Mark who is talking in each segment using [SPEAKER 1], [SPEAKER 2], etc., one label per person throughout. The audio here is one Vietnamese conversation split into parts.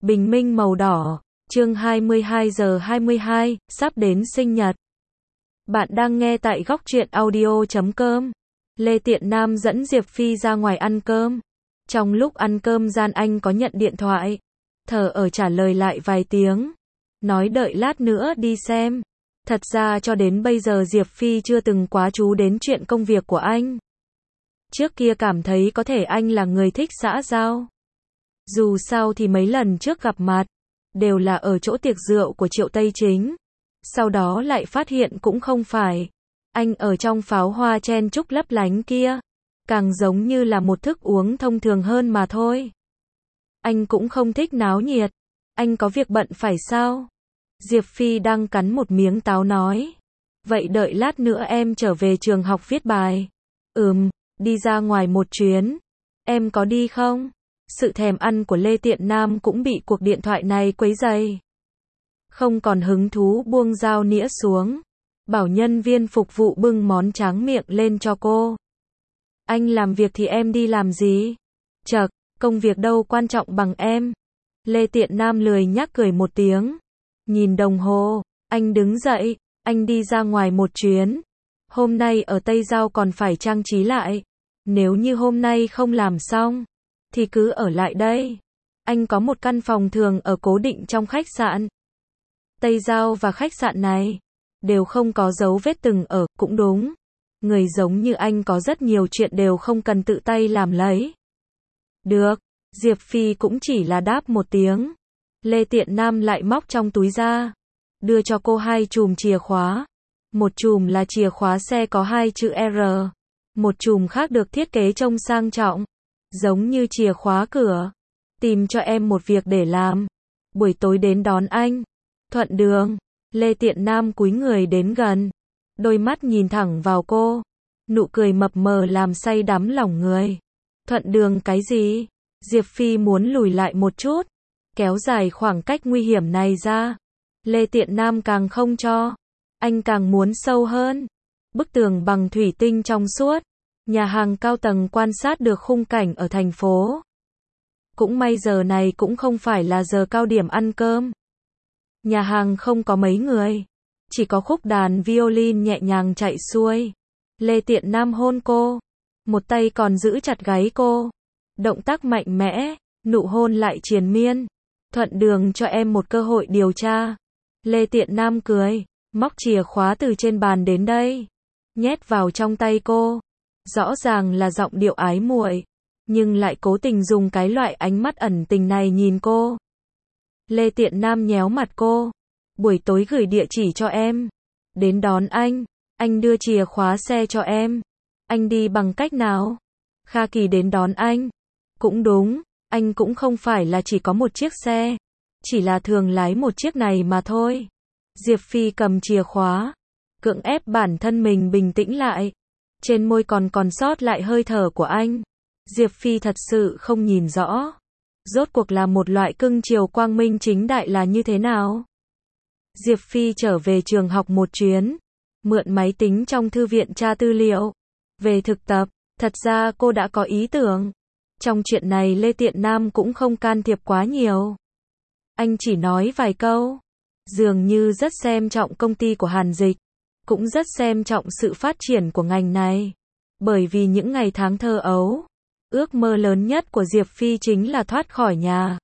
[SPEAKER 1] Bình minh màu đỏ, chương 22 giờ 22, sắp đến sinh nhật. Bạn đang nghe tại góc truyện audio.com. Lê Tiện Nam dẫn Diệp Phi ra ngoài ăn cơm. Trong lúc ăn cơm gian anh có nhận điện thoại. Thờ ở trả lời lại vài tiếng. Nói đợi lát nữa đi xem. Thật ra cho đến bây giờ Diệp Phi chưa từng quá chú đến chuyện công việc của anh. Trước kia cảm thấy có thể anh là người thích xã giao. Dù sao thì mấy lần trước gặp mặt, đều là ở chỗ tiệc rượu của Triệu Tây Chính. Sau đó lại phát hiện cũng không phải. Anh ở trong pháo hoa chen chúc lấp lánh kia, càng giống như là một thức uống thông thường hơn mà thôi. Anh cũng không thích náo nhiệt. Anh có việc bận phải sao? Diệp Phi đang cắn một miếng táo nói. Vậy đợi lát nữa em trở về trường học viết bài. Đi ra ngoài một chuyến. Em có đi không? Sự thèm ăn của Lê Tiện Nam cũng bị cuộc điện thoại này quấy rầy. Không còn hứng thú buông dao nĩa xuống. Bảo nhân viên phục vụ bưng món tráng miệng lên cho cô. Anh làm việc thì em đi làm gì? Chậc, công việc đâu quan trọng bằng em. Lê Tiện Nam lười nhác cười một tiếng. Nhìn đồng hồ, anh đứng dậy, anh đi ra ngoài một chuyến. Hôm nay ở Tây Giao còn phải trang trí lại. Nếu như hôm nay không làm xong, thì cứ ở lại đây. Anh có một căn phòng thường ở cố định trong khách sạn. Tây Giao và khách sạn này đều không có dấu vết từng ở, cũng đúng. Người giống như anh có rất nhiều chuyện đều không cần tự tay làm lấy. Được, Diệp Phi cũng chỉ là đáp một tiếng. Lê Tiện Nam lại móc trong túi ra, đưa cho cô 2 chùm chìa khóa. Một chùm là chìa khóa xe có 2 chữ R. Một chùm khác được thiết kế trông sang trọng, giống như chìa khóa cửa. Tìm cho em một việc để làm. Buổi tối đến đón anh. Thuận đường. Lê Tiện Nam cúi người đến gần. Đôi mắt nhìn thẳng vào cô. Nụ cười mập mờ làm say đắm lòng người. Thuận đường cái gì? Diệp Phi muốn lùi lại một chút, kéo dài khoảng cách nguy hiểm này ra. Lê Tiện Nam càng không cho. Anh càng muốn sâu hơn. Bức tường bằng thủy tinh trong suốt. Nhà hàng cao tầng quan sát được khung cảnh ở thành phố. Cũng may giờ này cũng không phải là giờ cao điểm ăn cơm. Nhà hàng không có mấy người. Chỉ có khúc đàn violin nhẹ nhàng chạy xuôi. Lê Tiện Nam hôn cô. Một tay còn giữ chặt gáy cô. Động tác mạnh mẽ, nụ hôn lại triền miên. Thuận đường cho em một cơ hội điều tra. Lê Tiện Nam cười, móc chìa khóa từ trên bàn đến đây. Nhét vào trong tay cô. Rõ ràng là giọng điệu ái muội, nhưng lại cố tình dùng cái loại ánh mắt ẩn tình này nhìn cô. Lê Tiện Nam nhéo mặt cô. Buổi tối gửi địa chỉ cho em. Đến đón anh đưa chìa khóa xe cho em. Anh đi bằng cách nào? Kha Kỳ đến đón anh. Cũng đúng, anh cũng không phải là chỉ có một chiếc xe. Chỉ là thường lái một chiếc này mà thôi. Diệp Phi cầm chìa khóa, cưỡng ép bản thân mình bình tĩnh lại. Trên môi còn sót lại hơi thở của anh. Diệp Phi thật sự không nhìn rõ. Rốt cuộc là một loại cưng chiều quang minh chính đại là như thế nào? Diệp Phi trở về trường học một chuyến. Mượn máy tính trong thư viện tra tư liệu. Về thực tập, thật ra cô đã có ý tưởng. Trong chuyện này Lê Tiện Nam cũng không can thiệp quá nhiều. Anh chỉ nói vài câu. Dường như rất xem trọng công ty của Hàn Dịch. Cũng rất xem trọng sự phát triển của ngành này. Bởi vì những ngày tháng thơ ấu, ước mơ lớn nhất của Diệp Phi chính là thoát khỏi nhà.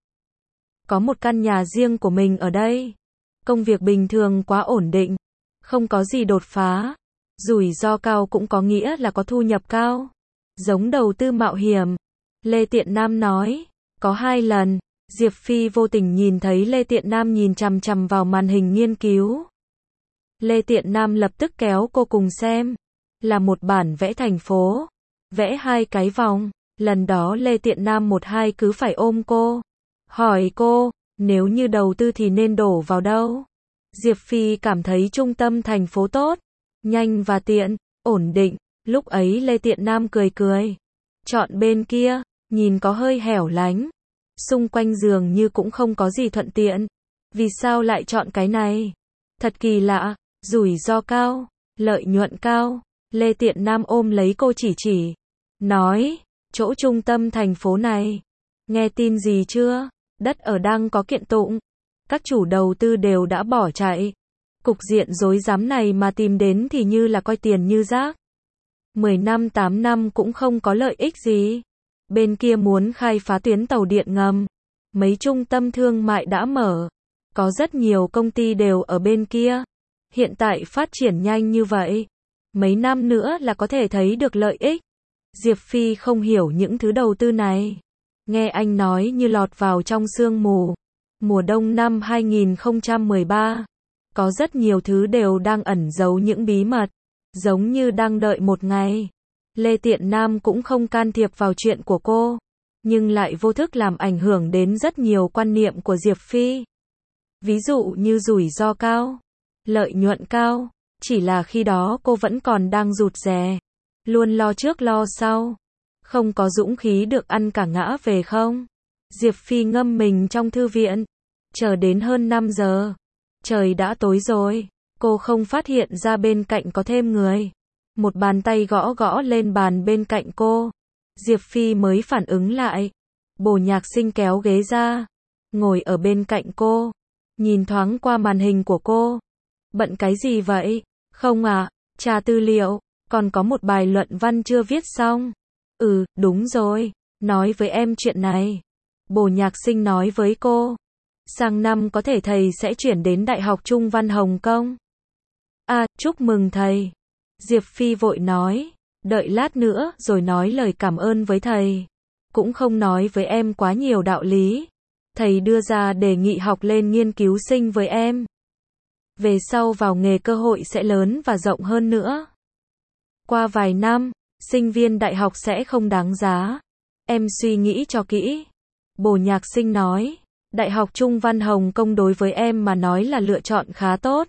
[SPEAKER 1] Có một căn nhà riêng của mình ở đây. Công việc bình thường quá ổn định. Không có gì đột phá. Rủi ro cao cũng có nghĩa là có thu nhập cao. Giống đầu tư mạo hiểm. Lê Tiện Nam nói. Có 2 lần, Diệp Phi vô tình nhìn thấy Lê Tiện Nam nhìn chằm chằm vào màn hình nghiên cứu. Lê Tiện Nam lập tức kéo cô cùng xem. Là một bản vẽ thành phố. Vẽ 2 cái vòng. Lần đó Lê Tiện Nam 1-2 cứ phải ôm cô. Hỏi cô, nếu như đầu tư thì nên đổ vào đâu? Diệp Phi cảm thấy trung tâm thành phố tốt. Nhanh và tiện, ổn định. Lúc ấy Lê Tiện Nam cười. Chọn bên kia, nhìn có hơi hẻo lánh. Xung quanh dường như cũng không có gì thuận tiện. Vì sao lại chọn cái này? Thật kỳ lạ, rủi ro cao, lợi nhuận cao. Lê Tiện Nam ôm lấy cô chỉ. Nói, chỗ trung tâm thành phố này. Nghe tin gì chưa? Đất ở đang có kiện tụng. Các chủ đầu tư đều đã bỏ chạy. Cục diện rối rắm này mà tìm đến thì như là coi tiền như rác. 10 năm 8 năm cũng không có lợi ích gì. Bên kia muốn khai phá tuyến tàu điện ngầm. Mấy trung tâm thương mại đã mở. Có rất nhiều công ty đều ở bên kia. Hiện tại phát triển nhanh như vậy. Mấy năm nữa là có thể thấy được lợi ích. Diệp Phi không hiểu những thứ đầu tư này. Nghe anh nói như lọt vào trong sương mù. Mùa đông năm 2013. Có rất nhiều thứ đều đang ẩn giấu những bí mật. Giống như đang đợi một ngày. Lê Tiện Nam cũng không can thiệp vào chuyện của cô. Nhưng lại vô thức làm ảnh hưởng đến rất nhiều quan niệm của Diệp Phi. Ví dụ như rủi ro cao. Lợi nhuận cao. Chỉ là khi đó cô vẫn còn đang rụt rè. Luôn lo trước lo sau. Không có dũng khí được ăn cả ngã về không. Diệp Phi ngâm mình trong thư viện. Chờ đến hơn 5 giờ. Trời đã tối rồi. Cô không phát hiện ra bên cạnh có thêm người. Một bàn tay gõ gõ lên bàn bên cạnh cô. Diệp Phi mới phản ứng lại. Bồ Nhạc Sinh kéo ghế ra. Ngồi ở bên cạnh cô. Nhìn thoáng qua màn hình của cô. Bận cái gì vậy? Không à, tra tư liệu. Còn có một bài luận văn chưa viết xong. Ừ, đúng rồi. Nói với em chuyện này. Bồ Nhạc Sinh nói với cô. Sang năm có thể thầy sẽ chuyển đến Đại học Trung Văn Hồng Kông. À, chúc mừng thầy. Diệp Phi vội nói. Đợi lát nữa rồi nói lời cảm ơn với thầy. Cũng không nói với em quá nhiều đạo lý. Thầy đưa ra đề nghị học lên nghiên cứu sinh với em. Về sau vào nghề cơ hội sẽ lớn và rộng hơn nữa. Qua vài năm, sinh viên đại học sẽ không đáng giá. Em suy nghĩ cho kỹ. Bồ Nhạc Sinh nói. Đại học Trung Văn Hồng Kông đối với em mà nói là lựa chọn khá tốt.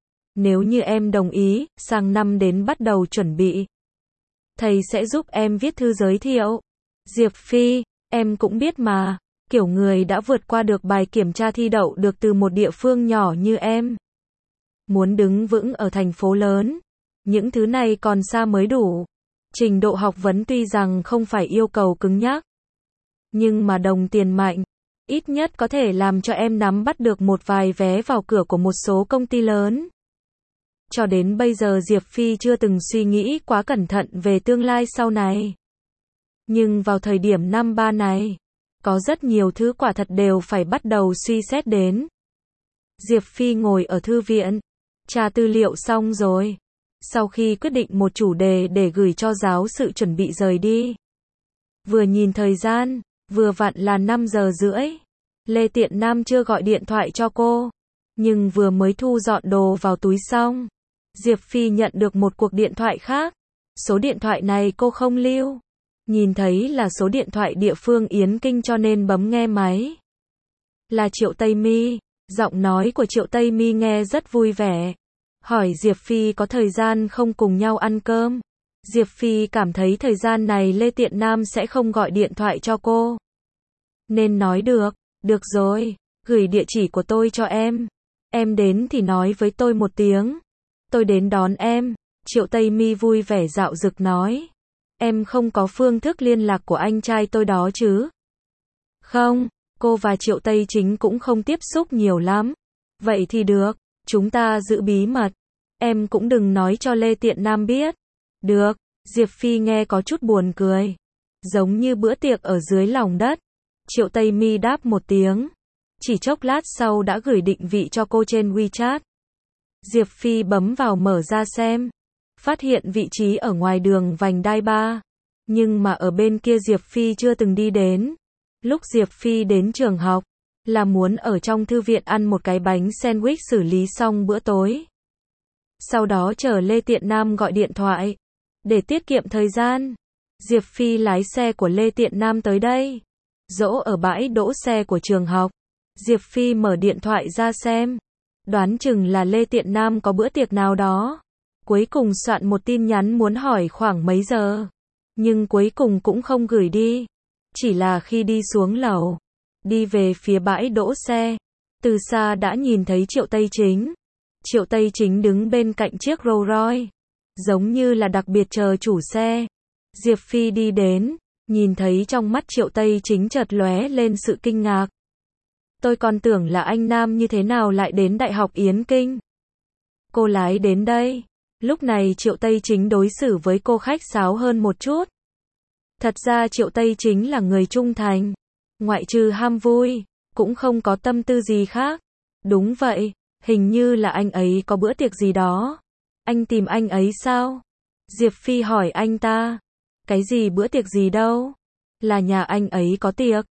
[SPEAKER 1] Nếu như em đồng ý, sang năm đến bắt đầu chuẩn bị. Thầy sẽ giúp em viết thư giới thiệu. Diệp Phi, em cũng biết mà, kiểu người đã vượt qua được bài kiểm tra thi đậu được từ một địa phương nhỏ như em. Muốn đứng vững ở thành phố lớn, những thứ này còn xa mới đủ. Trình độ học vấn tuy rằng không phải yêu cầu cứng nhắc, nhưng mà đồng tiền mạnh, ít nhất có thể làm cho em nắm bắt được một vài vé vào cửa của một số công ty lớn. Cho đến bây giờ Diệp Phi chưa từng suy nghĩ quá cẩn thận về tương lai sau này. Nhưng vào thời điểm năm 3 này, có rất nhiều thứ quả thật đều phải bắt đầu suy xét đến. Diệp Phi ngồi ở thư viện, tra tư liệu xong rồi. Sau khi quyết định một chủ đề để gửi cho giáo sự chuẩn bị rời đi. Vừa nhìn thời gian, vừa vặn là 5 giờ rưỡi. Lê Tiện Nam chưa gọi điện thoại cho cô. Nhưng vừa mới thu dọn đồ vào túi xong. Diệp Phi nhận được một cuộc điện thoại khác. Số điện thoại này cô không lưu. Nhìn thấy là số điện thoại địa phương Yến Kinh cho nên bấm nghe máy. Là Triệu Tây Mi. Giọng nói của Triệu Tây Mi nghe rất vui vẻ. Hỏi Diệp Phi có thời gian không cùng nhau ăn cơm. Diệp Phi cảm thấy thời gian này Lê Tiện Nam sẽ không gọi điện thoại cho cô. Nên nói được rồi, gửi địa chỉ của tôi cho em. Em đến thì nói với tôi một tiếng. Tôi đến đón em. Triệu Tây Mi vui vẻ dạo dực nói. Em không có phương thức liên lạc của anh trai tôi đó chứ? Không, cô và Triệu Tây Chính cũng không tiếp xúc nhiều lắm. Vậy thì được, chúng ta giữ bí mật. Em cũng đừng nói cho Lê Tiện Nam biết. Được, Diệp Phi nghe có chút buồn cười. Giống như bữa tiệc ở dưới lòng đất. Triệu Tây Mi đáp một tiếng. Chỉ chốc lát sau đã gửi định vị cho cô trên WeChat. Diệp Phi bấm vào mở ra xem. Phát hiện vị trí ở ngoài đường vành đai 3. Nhưng mà ở bên kia Diệp Phi chưa từng đi đến. Lúc Diệp Phi đến trường học, là muốn ở trong thư viện ăn một cái bánh sandwich xử lý xong bữa tối. Sau đó chờ Lê Tiện Nam gọi điện thoại. Để tiết kiệm thời gian, Diệp Phi lái xe của Lê Tiện Nam tới đây. Dỗ ở bãi đỗ xe của trường học. Diệp Phi mở điện thoại ra xem. Đoán chừng là Lê Tiện Nam có bữa tiệc nào đó. Cuối cùng soạn một tin nhắn muốn hỏi khoảng mấy giờ. Nhưng cuối cùng cũng không gửi đi. Chỉ là khi đi xuống lầu, đi về phía bãi đỗ xe, từ xa đã nhìn thấy Triệu Tây Chính. Triệu Tây Chính đứng bên cạnh chiếc Rolls Royce, giống như là đặc biệt chờ chủ xe. Diệp Phi đi đến, nhìn thấy trong mắt Triệu Tây Chính chợt lóe lên sự kinh ngạc. Tôi còn tưởng là anh Nam như thế nào lại đến Đại học Yến Kinh. Cô lái đến đây. Lúc này Triệu Tây Chính đối xử với cô khách sáo hơn một chút. Thật ra Triệu Tây Chính là người trung thành. Ngoại trừ ham vui, cũng không có tâm tư gì khác. Đúng vậy, hình như là anh ấy có bữa tiệc gì đó. Anh tìm anh ấy sao? Diệp Phi hỏi anh ta. Cái gì bữa tiệc gì đâu? Là nhà anh ấy có tiệc.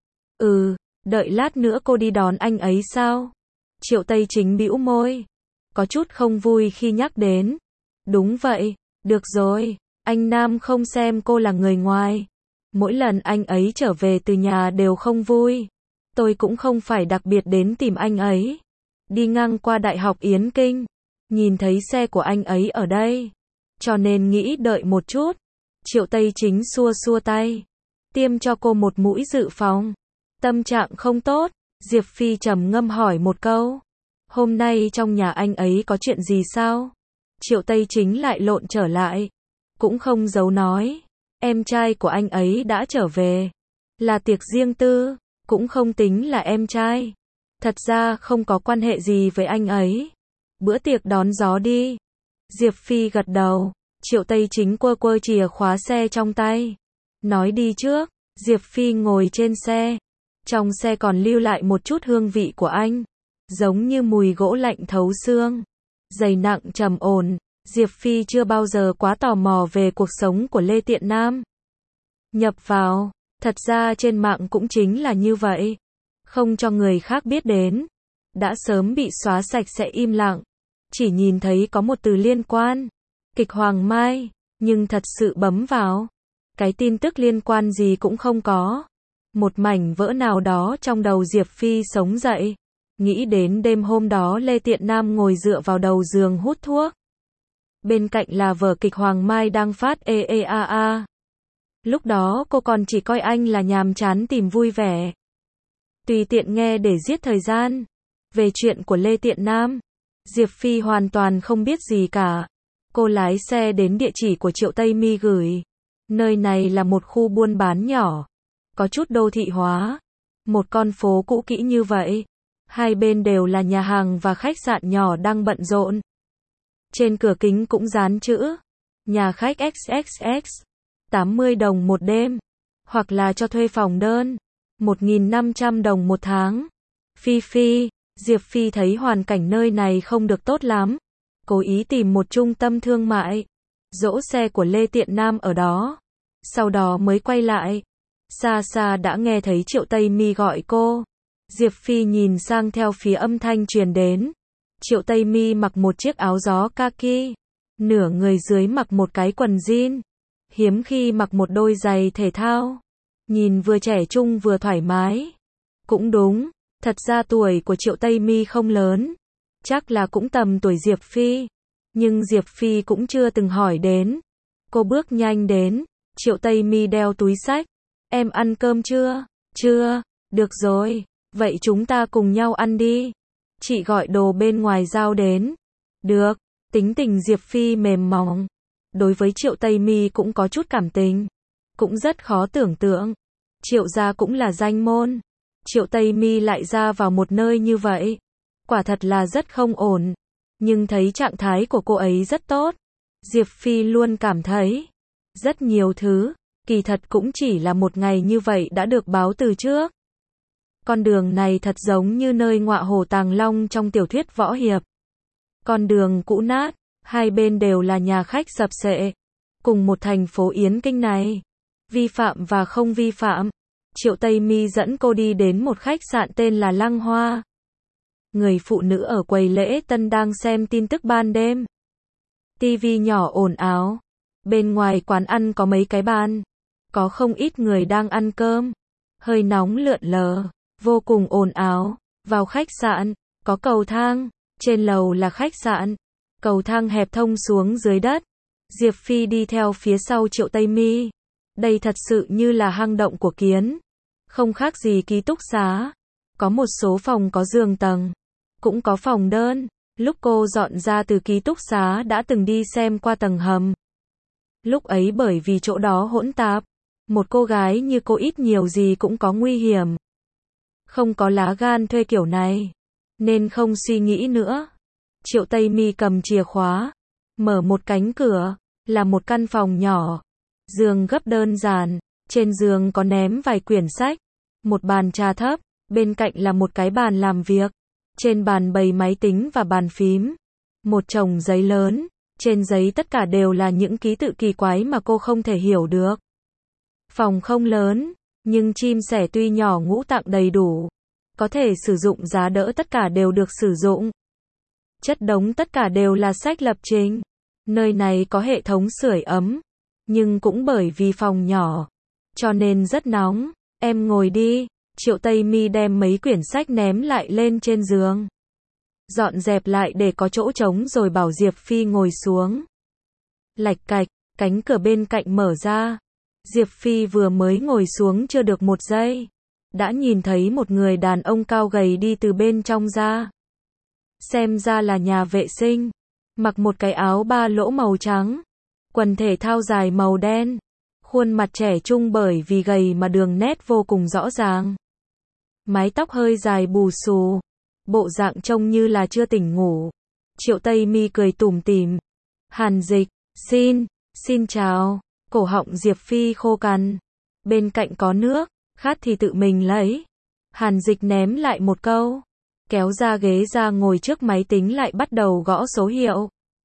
[SPEAKER 1] Đợi lát nữa cô đi đón anh ấy sao? Triệu Tây Chính bĩu môi. Có chút không vui khi nhắc đến. Đúng vậy, được rồi, anh Nam không xem cô là người ngoài. Mỗi lần anh ấy trở về từ nhà đều không vui. Tôi cũng không phải đặc biệt đến tìm anh ấy. Đi ngang qua Đại học Yến Kinh, nhìn thấy xe của anh ấy ở đây. Cho nên nghĩ đợi một chút. Triệu Tây Chính xua xua tay. Tiêm cho cô một mũi dự phòng. Tâm trạng không tốt, Diệp Phi trầm ngâm hỏi một câu. Hôm nay trong nhà anh ấy có chuyện gì sao? Triệu Tây Chính lại lộn trở lại. Cũng không giấu nói. Em trai của anh ấy đã trở về. Là tiệc riêng tư, cũng không tính là em trai. Thật ra không có quan hệ gì với anh ấy. Bữa tiệc đón gió đi. Diệp Phi gật đầu. Triệu Tây Chính quơ quơ chìa khóa xe trong tay. Nói đi trước. Diệp Phi ngồi trên xe. Trong xe còn lưu lại một chút hương vị của anh. Giống như mùi gỗ lạnh thấu xương. Dày nặng trầm ổn. Diệp Phi chưa bao giờ quá tò mò về cuộc sống của Lê Tiện Nam. Nhập vào. Thật ra trên mạng cũng chính là như vậy. Không cho người khác biết đến. Đã sớm bị xóa sạch sẽ im lặng. Chỉ nhìn thấy có một từ liên quan. Kịch Hoàng Mai. Nhưng thật sự bấm vào. Cái tin tức liên quan gì cũng không có. Một mảnh vỡ nào đó trong đầu Diệp Phi sống dậy. Nghĩ đến đêm hôm đó Lê Tiện Nam ngồi dựa vào đầu giường hút thuốc. Bên cạnh là vở kịch Hoàng Mai đang phát a. Lúc đó cô còn chỉ coi anh là nhàm chán tìm vui vẻ. Tùy tiện nghe để giết thời gian. Về chuyện của Lê Tiện Nam, Diệp Phi hoàn toàn không biết gì cả. Cô lái xe đến địa chỉ của Triệu Tây Mi gửi. Nơi này là một khu buôn bán nhỏ. Có chút đô thị hóa. Một con phố cũ kỹ như vậy. Hai bên đều là nhà hàng và khách sạn nhỏ đang bận rộn. Trên cửa kính cũng dán chữ. Nhà khách XXX. 80 đồng một đêm. Hoặc là cho thuê phòng đơn. 1.500 đồng một tháng. Phi, Diệp Phi thấy hoàn cảnh nơi này không được tốt lắm. Cố ý tìm một trung tâm thương mại. Dỗ xe của Lê Tiện Nam ở đó. Sau đó mới quay lại. Xa xa đã nghe thấy Triệu Tây Mi gọi cô. Diệp Phi nhìn sang theo phía âm thanh truyền đến. Triệu Tây Mi mặc một chiếc áo gió kaki. Nửa người dưới mặc một cái quần jean. Hiếm khi mặc một đôi giày thể thao. Nhìn vừa trẻ trung vừa thoải mái. Cũng đúng, thật ra tuổi của Triệu Tây Mi không lớn. Chắc là cũng tầm tuổi Diệp Phi. Nhưng Diệp Phi cũng chưa từng hỏi đến. Cô bước nhanh đến. Triệu Tây Mi đeo túi xách. Em ăn cơm chưa? Chưa. Được rồi. Vậy chúng ta cùng nhau ăn đi. Chị gọi đồ bên ngoài giao đến. Được. Tính tình Diệp Phi mềm mỏng. Đối với Triệu Tây Mi cũng có chút cảm tình. Cũng rất khó tưởng tượng. Triệu gia cũng là danh môn. Triệu Tây Mi lại ra vào một nơi như vậy. Quả thật là rất không ổn. Nhưng thấy trạng thái của cô ấy rất tốt. Diệp Phi luôn cảm thấy rất nhiều thứ. Kỳ thật cũng chỉ là một ngày như vậy đã được báo từ trước. Con đường này thật giống như nơi ngọa hổ tàng long trong tiểu thuyết võ hiệp. Con đường cũ nát, hai bên đều là nhà khách sập xệ. Cùng một thành phố Yến Kinh này. Vi phạm và không vi phạm. Triệu Tây Mi dẫn cô đi đến một khách sạn tên là Lăng Hoa. Người phụ nữ ở quầy lễ tân đang xem tin tức ban đêm. Tivi nhỏ ồn ào. Bên ngoài quán ăn có mấy cái bàn. Có không ít người đang ăn cơm. Hơi nóng lượn lờ. Vô cùng ồn ào. Vào khách sạn, có cầu thang. Trên lầu là khách sạn. Cầu thang hẹp thông xuống dưới đất. Diệp Phi đi theo phía sau Triệu Tây Mi. Đây thật sự như là hang động của kiến. Không khác gì ký túc xá. Có một số phòng có giường tầng. Cũng có phòng đơn. Lúc cô dọn ra từ ký túc xá đã từng đi xem qua tầng hầm. Lúc ấy bởi vì chỗ đó hỗn tạp. Một cô gái như cô ít nhiều gì cũng có nguy hiểm. không có lá gan thuê kiểu này, nên không suy nghĩ nữa. Triệu Tây Mi cầm chìa khóa, mở một cánh cửa, là một căn phòng nhỏ, giường gấp đơn giản, trên giường có ném vài quyển sách, một bàn trà thấp, bên cạnh là một cái bàn làm việc, trên bàn bày máy tính và bàn phím, một chồng giấy lớn, trên giấy tất cả đều là những ký tự kỳ quái mà cô không thể hiểu được. Phòng không lớn, nhưng chim sẻ tuy nhỏ ngũ tạng đầy đủ, có thể sử dụng giá đỡ tất cả đều được sử dụng. Chất đống tất cả đều là sách lập trình. Nơi này có hệ thống sưởi ấm, nhưng cũng bởi vì phòng nhỏ, cho nên rất nóng. Em ngồi đi. Triệu Tây Mi đem mấy quyển sách ném lại lên trên giường, dọn dẹp lại để có chỗ trống rồi bảo Diệp Phi ngồi xuống. Lạch cạch, cánh cửa bên cạnh mở ra. Diệp Phi vừa mới ngồi xuống chưa được một giây, đã nhìn thấy một người đàn ông cao gầy đi từ bên trong ra. Xem ra là nhà vệ sinh, mặc một cái áo ba lỗ màu trắng, quần thể thao dài màu đen, khuôn mặt trẻ trung bởi vì gầy mà đường nét vô cùng rõ ràng. Mái tóc hơi dài bù xù, bộ dạng trông như là chưa tỉnh ngủ. Triệu Tây Mi cười tủm tỉm. Hàn Dịch, xin chào. Cổ họng Diệp Phi khô cằn. Bên cạnh có nước, khát thì tự mình lấy. Hàn Dịch ném lại một câu, kéo ra ghế ra ngồi trước máy tính lại bắt đầu gõ số hiệu.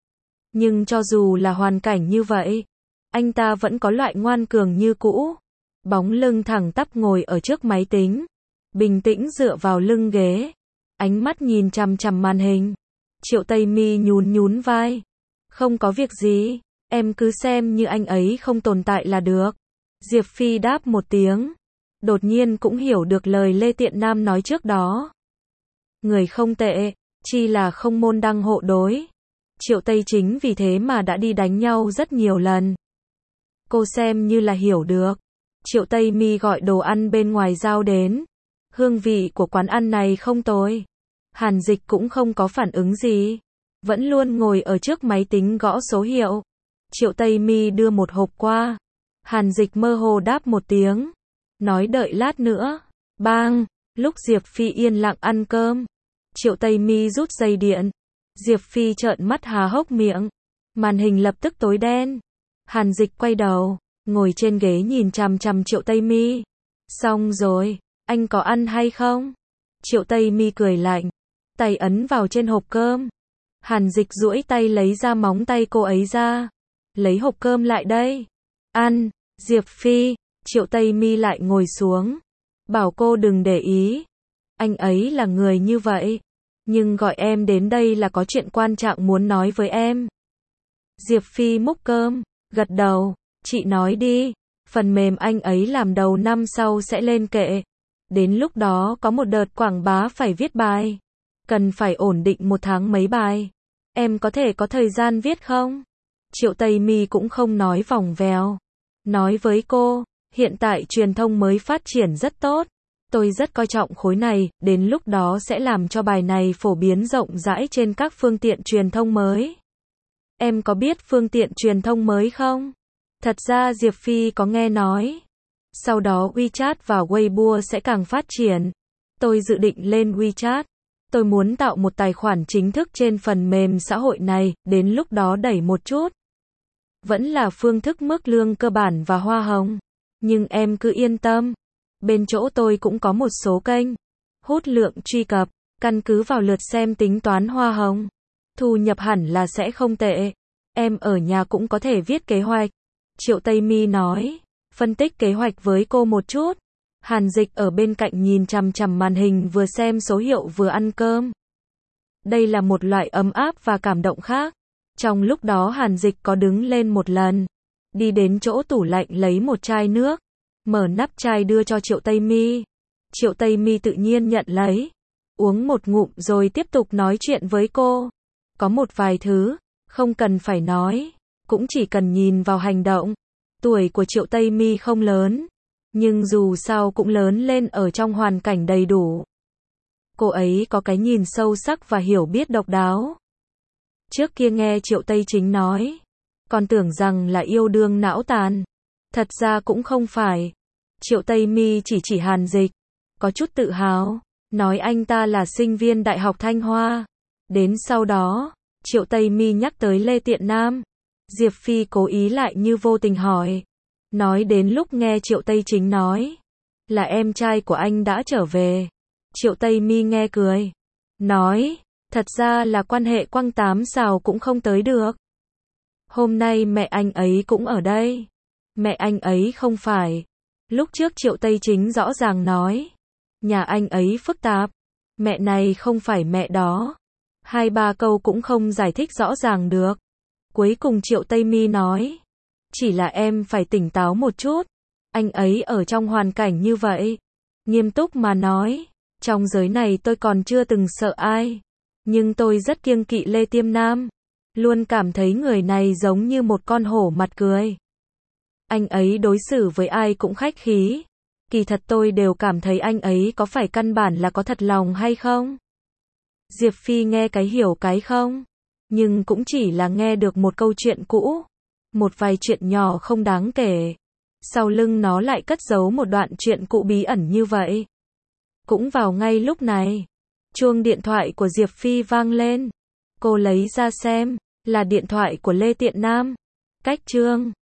[SPEAKER 1] Nhưng cho dù là hoàn cảnh như vậy, anh ta vẫn có loại ngoan cường như cũ. Bóng lưng thẳng tắp ngồi ở trước máy tính, bình tĩnh dựa vào lưng ghế, ánh mắt nhìn chằm chằm màn hình. Triệu Tây Mi nhún vai. Không có việc gì, em cứ xem như anh ấy không tồn tại là được. Diệp Phi đáp một tiếng, đột nhiên cũng hiểu được lời Lê Tiện Nam nói trước đó. Người không tệ, chi là không môn đăng hộ đối. Triệu Tây chính vì thế mà đã đi đánh nhau rất nhiều lần. Cô xem như là hiểu được. Triệu Tây Mi gọi đồ ăn bên ngoài giao đến. Hương vị của quán ăn này không tồi. Hàn Dịch cũng không có phản ứng gì, vẫn luôn ngồi ở trước máy tính gõ số hiệu. Triệu Tây Mi đưa một hộp qua. Hàn Dịch mơ hồ đáp một tiếng, nói đợi lát nữa. Bang, lúc Diệp Phi yên lặng ăn cơm, Triệu Tây Mi rút dây điện. Diệp Phi trợn mắt há hốc miệng, màn hình lập tức tối đen. Hàn Dịch quay đầu, ngồi trên ghế nhìn chằm chằm Triệu Tây Mi. Xong rồi, anh có ăn hay không? Triệu Tây Mi cười lạnh, tay ấn vào trên hộp cơm. Hàn Dịch duỗi tay lấy ra móng tay cô ấy ra, lấy hộp cơm lại đây. Ăn. Diệp Phi. Triệu Tây Mi lại ngồi xuống, bảo cô đừng để ý. Anh ấy là người như vậy, nhưng gọi em đến đây là có chuyện quan trọng muốn nói với em. Diệp Phi múc cơm, gật đầu. Chị nói đi. Phần mềm anh ấy làm đầu năm sau sẽ lên kệ. Đến lúc đó có một đợt quảng bá phải viết bài. Cần phải ổn định một tháng mấy bài. Em có thể có thời gian viết không? Triệu Tây Mi cũng không nói vòng vèo. Nói với cô, hiện tại truyền thông mới phát triển rất tốt. Tôi rất coi trọng khối này, đến lúc đó sẽ làm cho bài này phổ biến rộng rãi trên các phương tiện truyền thông mới. Em có biết phương tiện truyền thông mới không? Thật ra Diệp Phi có nghe nói. Sau đó WeChat và Weibo sẽ càng phát triển. Tôi dự định lên WeChat. Tôi muốn tạo một tài khoản chính thức trên phần mềm xã hội này, đến lúc đó đẩy một chút. Vẫn là phương thức mức lương cơ bản và hoa hồng. Nhưng em cứ yên tâm. Bên chỗ tôi cũng có một số kênh. Hút lượng truy cập, căn cứ vào lượt xem tính toán hoa hồng. Thu nhập hẳn là sẽ không tệ. Em ở nhà cũng có thể viết kế hoạch. Triệu Tây Mi nói, phân tích kế hoạch với cô một chút. Hàn Dịch ở bên cạnh nhìn chằm chằm màn hình vừa xem số hiệu vừa ăn cơm. Đây là một loại ấm áp và cảm động khác. Trong lúc đó Hàn Dịch có đứng lên một lần, đi đến chỗ tủ lạnh lấy một chai nước, mở nắp chai đưa cho Triệu Tây Mi. Triệu Tây Mi tự nhiên nhận lấy, uống một ngụm rồi tiếp tục nói chuyện với cô. Có một vài thứ, không cần phải nói, cũng chỉ cần nhìn vào hành động. Tuổi của Triệu Tây Mi không lớn, nhưng dù sao cũng lớn lên ở trong hoàn cảnh đầy đủ. Cô ấy có cái nhìn sâu sắc và hiểu biết độc đáo. Trước kia nghe Triệu Tây Chính nói, còn tưởng rằng là yêu đương não tàn. Thật ra cũng không phải. Triệu Tây Mi chỉ Hàn Dịch. có chút tự hào, nói anh ta là sinh viên Đại học Thanh Hoa. Đến sau đó, Triệu Tây Mi nhắc tới Lê Tiện Nam. Diệp Phi cố ý lại như vô tình hỏi. Nói đến lúc nghe Triệu Tây Chính nói, là em trai của anh đã trở về. Triệu Tây Mi nghe cười. Nói, thật ra là quan hệ quăng tám xào cũng không tới được. Hôm nay mẹ anh ấy cũng ở đây. Mẹ anh ấy không phải. Lúc trước Triệu Tây Chính rõ ràng nói. Nhà anh ấy phức tạp. Mẹ này không phải mẹ đó. 2-3 câu cũng không giải thích rõ ràng được. Cuối cùng Triệu Tây Mi nói. Chỉ là em phải tỉnh táo một chút. Anh ấy ở trong hoàn cảnh như vậy. Nghiêm túc mà nói. Trong giới này tôi còn chưa từng sợ ai. Nhưng tôi rất kiêng kỵ Lê Tiêm Nam. Luôn cảm thấy người này giống như một con hổ mặt cười. Anh ấy đối xử với ai cũng khách khí. Kỳ thật tôi đều cảm thấy anh ấy có phải căn bản là có thật lòng hay không? Diệp Phi nghe cái hiểu cái không. Nhưng cũng chỉ là nghe được một câu chuyện cũ. Một vài chuyện nhỏ không đáng kể. Sau lưng nó lại cất giấu một đoạn chuyện cũ bí ẩn như vậy. Cũng vào ngay lúc này, chuông điện thoại của Diệp Phi vang lên. Cô lấy ra xem, là điện thoại của Lê Tiện Nam. Cách chương